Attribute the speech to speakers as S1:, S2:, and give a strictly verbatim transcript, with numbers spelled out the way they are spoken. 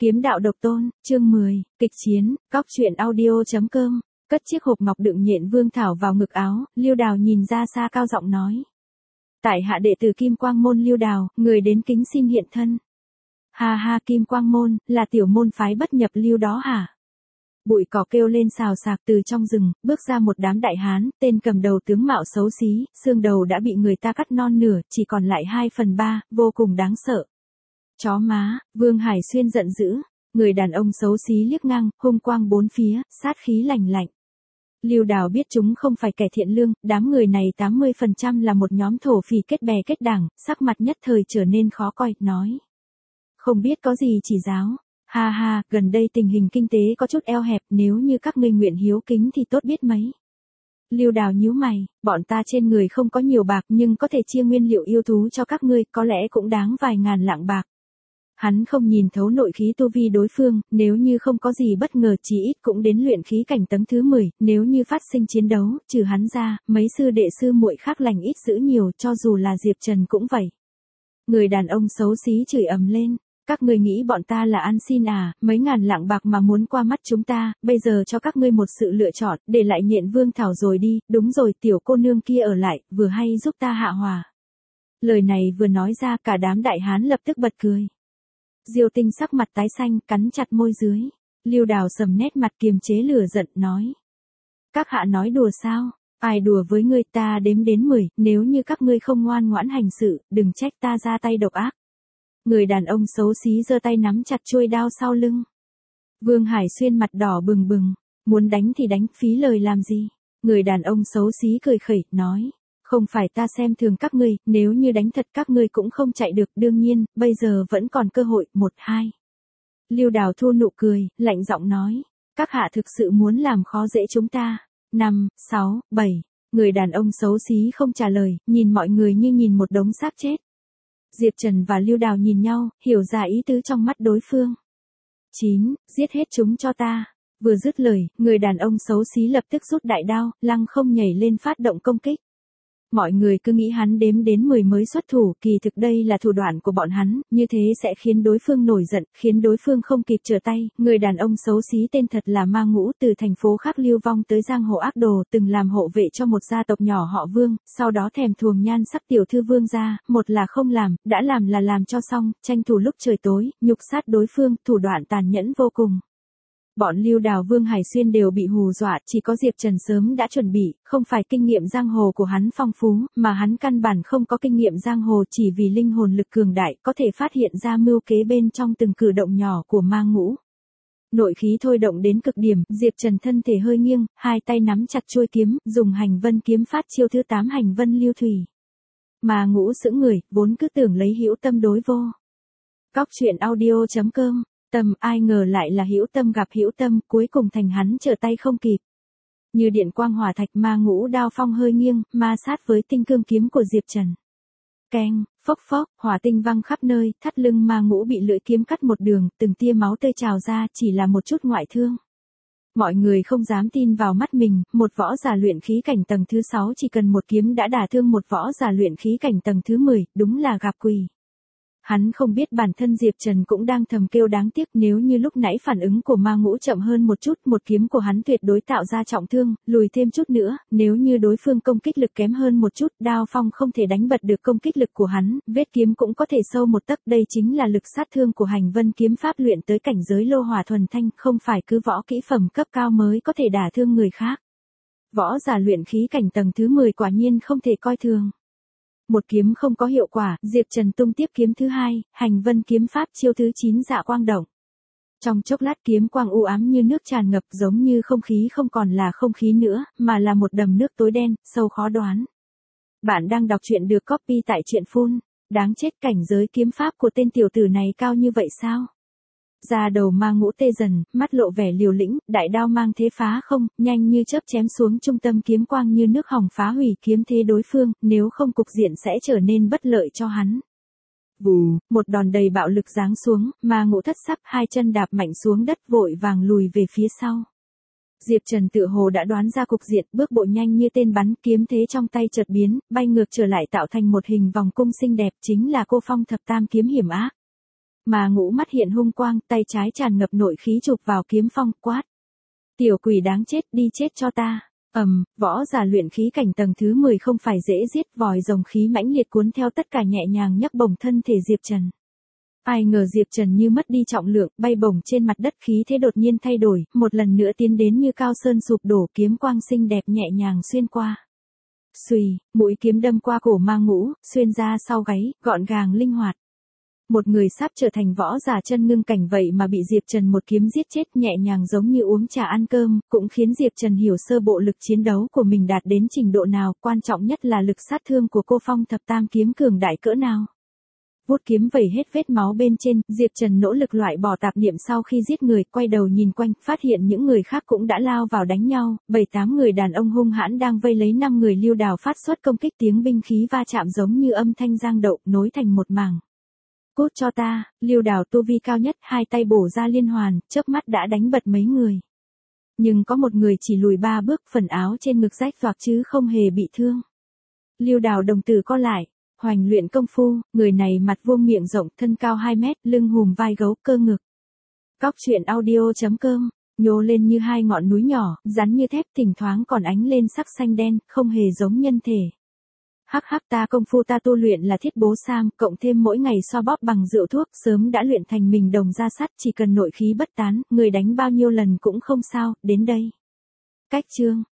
S1: Kiếm đạo độc tôn, chương mười, kịch chiến, cóc truyện audio.com, cất chiếc hộp ngọc đựng nhện vương thảo vào ngực áo, Lưu Đào nhìn ra xa cao giọng nói. Tại hạ đệ tử Kim Quang Môn Lưu Đào, người đến kính xin hiện thân. Ha ha, Kim Quang Môn, là tiểu môn phái bất nhập lưu đó hả? Bụi cỏ kêu lên xào xạc từ trong rừng, bước ra một đám đại hán, tên cầm đầu tướng mạo xấu xí, xương đầu đã bị người ta cắt non nửa, chỉ còn lại hai phần ba, vô cùng đáng sợ. Chó má, Vương Hải Xuyên giận dữ, người đàn ông xấu xí liếc ngang, hung quang bốn phía, sát khí lành lạnh. Lưu Đào biết chúng không phải kẻ thiện lương, đám người này tám mươi phần trăm là một nhóm thổ phỉ kết bè kết đảng, sắc mặt nhất thời trở nên khó coi, nói. Không biết có gì chỉ giáo. Ha ha, gần đây tình hình kinh tế có chút eo hẹp, nếu như các ngươi nguyện hiếu kính thì tốt biết mấy. Lưu Đào nhíu mày, bọn ta trên người không có nhiều bạc nhưng có thể chia nguyên liệu yêu thú cho các ngươi, có lẽ cũng đáng vài ngàn lạng bạc. Hắn không nhìn thấu nội khí tu vi đối phương, nếu như không có gì bất ngờ chỉ ít cũng đến luyện khí cảnh tầng thứ mười, nếu như phát sinh chiến đấu, trừ hắn ra, mấy sư đệ sư muội khác lành ít dữ nhiều, cho dù là Diệp Trần cũng vậy. Người đàn ông xấu xí chửi ầm lên. Các ngươi nghĩ bọn ta là ăn xin à, mấy ngàn lạng bạc mà muốn qua mắt chúng ta, bây giờ cho các ngươi một sự lựa chọn, để lại nhện vương thảo rồi đi, đúng rồi, tiểu cô nương kia ở lại, vừa hay giúp ta hạ hòa. Lời này vừa nói ra, cả đám đại hán lập tức bật cười. Diêu Tinh sắc mặt tái xanh, cắn chặt môi dưới. Lưu Đào sầm nét mặt kiềm chế lửa giận, nói. Các hạ nói đùa sao? Ai đùa với ngươi, ta đếm đến mười, nếu như các ngươi không ngoan ngoãn hành sự, đừng trách ta ra tay độc ác. Người đàn ông xấu xí giơ tay nắm chặt chuôi đao sau lưng. Vương Hải Xuyên mặt đỏ bừng bừng, muốn đánh thì đánh, phí lời làm gì? Người đàn ông xấu xí cười khẩy, nói, không phải ta xem thường các ngươi, nếu như đánh thật các ngươi cũng không chạy được, đương nhiên, bây giờ vẫn còn cơ hội, một hai. Lưu Đào thu nụ cười, lạnh giọng nói, các hạ thực sự muốn làm khó dễ chúng ta. Năm, sáu, bảy, người đàn ông xấu xí không trả lời, nhìn mọi người như nhìn một đống xác chết. Diệp Trần và Lưu Đào nhìn nhau, hiểu ra ý tứ trong mắt đối phương. Chín, giết hết chúng cho ta. Vừa dứt lời, người đàn ông xấu xí lập tức rút đại đao, lăng không nhảy lên phát động công kích. Mọi người cứ nghĩ hắn đếm đến mười mới xuất thủ, kỳ thực đây là thủ đoạn của bọn hắn, như thế sẽ khiến đối phương nổi giận, khiến đối phương không kịp trở tay. Người đàn ông xấu xí tên thật là Ma Ngũ, từ thành phố khác lưu vong tới giang hồ ác đồ, từng làm hộ vệ cho một gia tộc nhỏ họ Vương, sau đó thèm thuồng nhan sắc tiểu thư Vương gia, một là không làm, đã làm là làm cho xong, tranh thủ lúc trời tối, nhục sát đối phương, thủ đoạn tàn nhẫn vô cùng. Bọn Lưu Đào Vương Hải Xuyên đều bị hù dọa, chỉ có Diệp Trần sớm đã chuẩn bị, không phải kinh nghiệm giang hồ của hắn phong phú, mà hắn căn bản không có kinh nghiệm giang hồ, chỉ vì linh hồn lực cường đại, có thể phát hiện ra mưu kế bên trong từng cử động nhỏ của Ma Ngũ. Nội khí thôi động đến cực điểm, Diệp Trần thân thể hơi nghiêng, hai tay nắm chặt chuôi kiếm, dùng hành vân kiếm phát chiêu thứ tám hành vân lưu thủy. Ma Ngũ sững người, vốn cứ tưởng lấy hữu tâm đối vô. Cóc truyện audio.com Tâm, ai ngờ lại là hữu tâm gặp hữu tâm, cuối cùng thành hắn trở tay không kịp. Như điện quang hỏa thạch, Ma Ngũ đao phong hơi nghiêng, ma sát với tinh cương kiếm của Diệp Trần. Keng, phốc phốc, hỏa tinh văng khắp nơi, thắt lưng Ma Ngũ bị lưỡi kiếm cắt một đường, từng tia máu tươi trào ra, chỉ là một chút ngoại thương. Mọi người không dám tin vào mắt mình, một võ giả luyện khí cảnh tầng thứ sáu chỉ cần một kiếm đã đả thương một võ giả luyện khí cảnh tầng thứ mười, đúng là gặp quỷ. Hắn không biết bản thân Diệp Trần cũng đang thầm kêu đáng tiếc, nếu như lúc nãy phản ứng của Ma Ngũ chậm hơn một chút, một kiếm của hắn tuyệt đối tạo ra trọng thương, lùi thêm chút nữa, nếu như đối phương công kích lực kém hơn một chút, đao phong không thể đánh bật được công kích lực của hắn, vết kiếm cũng có thể sâu một tấc, đây chính là lực sát thương của hành vân kiếm pháp luyện tới cảnh giới lô hỏa thuần thanh, không phải cứ võ kỹ phẩm cấp cao mới có thể đả thương người khác. Võ giả luyện khí cảnh tầng thứ mười quả nhiên không thể coi thường. Một kiếm không có hiệu quả, Diệp Trần tung tiếp kiếm thứ hai, hành vân kiếm pháp chiêu thứ chín dạ quang động. Trong chốc lát kiếm quang u ám như nước tràn ngập, giống như không khí không còn là không khí nữa, mà là một đầm nước tối đen, sâu khó đoán. Bạn đang đọc truyện được copy tại truyện phun. Đáng chết, cảnh giới kiếm pháp của tên tiểu tử này cao như vậy sao? Da đầu Ma Ngũ tê dần, mắt lộ vẻ liều lĩnh, đại đao mang thế phá không, nhanh như chớp chém xuống, trung tâm kiếm quang như nước hồng phá hủy kiếm thế đối phương, nếu không cục diện sẽ trở nên bất lợi cho hắn. Vù, một đòn đầy bạo lực giáng xuống, Ma Ngũ thất sắc, hai chân đạp mạnh xuống đất, vội vàng lùi về phía sau. Diệp Trần tựa hồ đã đoán ra cục diện, bước bộ nhanh như tên bắn, kiếm thế trong tay chợt biến, bay ngược trở lại tạo thành một hình vòng cung xinh đẹp, chính là Cô Phong thập tam kiếm hiểm ác. Mà Ngũ mắt hiện hung quang, tay trái tràn ngập nội khí chụp vào kiếm phong, quát. Tiểu quỷ đáng chết, đi chết cho ta. Ầm, võ giả luyện khí cảnh tầng thứ mười không phải dễ giết, vòi rồng khí mãnh liệt cuốn theo tất cả nhẹ nhàng nhấc bổng thân thể Diệp Trần. Ai ngờ Diệp Trần như mất đi trọng lượng, bay bổng trên mặt đất, khí thế đột nhiên thay đổi, một lần nữa tiến đến như cao sơn sụp đổ, kiếm quang xinh đẹp nhẹ nhàng xuyên qua. Xùy, mũi kiếm đâm qua cổ Ma Ngũ, xuyên ra sau gáy, gọn gàng linh hoạt. Một người sắp trở thành võ giả chân ngưng cảnh vậy mà bị Diệp Trần một kiếm giết chết nhẹ nhàng giống như uống trà ăn cơm, cũng khiến Diệp Trần hiểu sơ bộ lực chiến đấu của mình đạt đến trình độ nào, quan trọng nhất là lực sát thương của cô Phong Thập Tam kiếm cường đại cỡ nào. Vuốt kiếm vẩy hết vết máu bên trên, Diệp Trần nỗ lực loại bỏ tạp niệm sau khi giết người, quay đầu nhìn quanh, phát hiện những người khác cũng đã lao vào đánh nhau, bảy tám người đàn ông hung hãn đang vây lấy năm người Lưu Đào phát xuất công kích, tiếng binh khí va chạm giống như âm thanh giang đậu, nối thành một mảng. Cút cho ta, Lưu Đào tu vi cao nhất, hai tay bổ ra liên hoàn, chớp mắt đã đánh bật mấy người. Nhưng có một người chỉ lùi ba bước, phần áo trên ngực rách toạc chứ không hề bị thương. Lưu Đào đồng tử co lại. Hoành luyện công phu, người này mặt vuông miệng rộng, thân cao hai mét, lưng hùm vai gấu, cơ ngực. Cóc truyện audio chấm com, nhô lên như hai ngọn núi nhỏ, rắn như thép, thỉnh thoáng còn ánh lên sắc xanh đen, không hề giống nhân thể. Hắc hắc, ta công phu ta tu luyện là thiết bố sam, cộng thêm mỗi ngày so bóp bằng rượu thuốc, sớm đã luyện thành mình đồng ra sắt, chỉ cần nội khí bất tán, người đánh bao nhiêu lần cũng không sao, đến đây. Cách chương.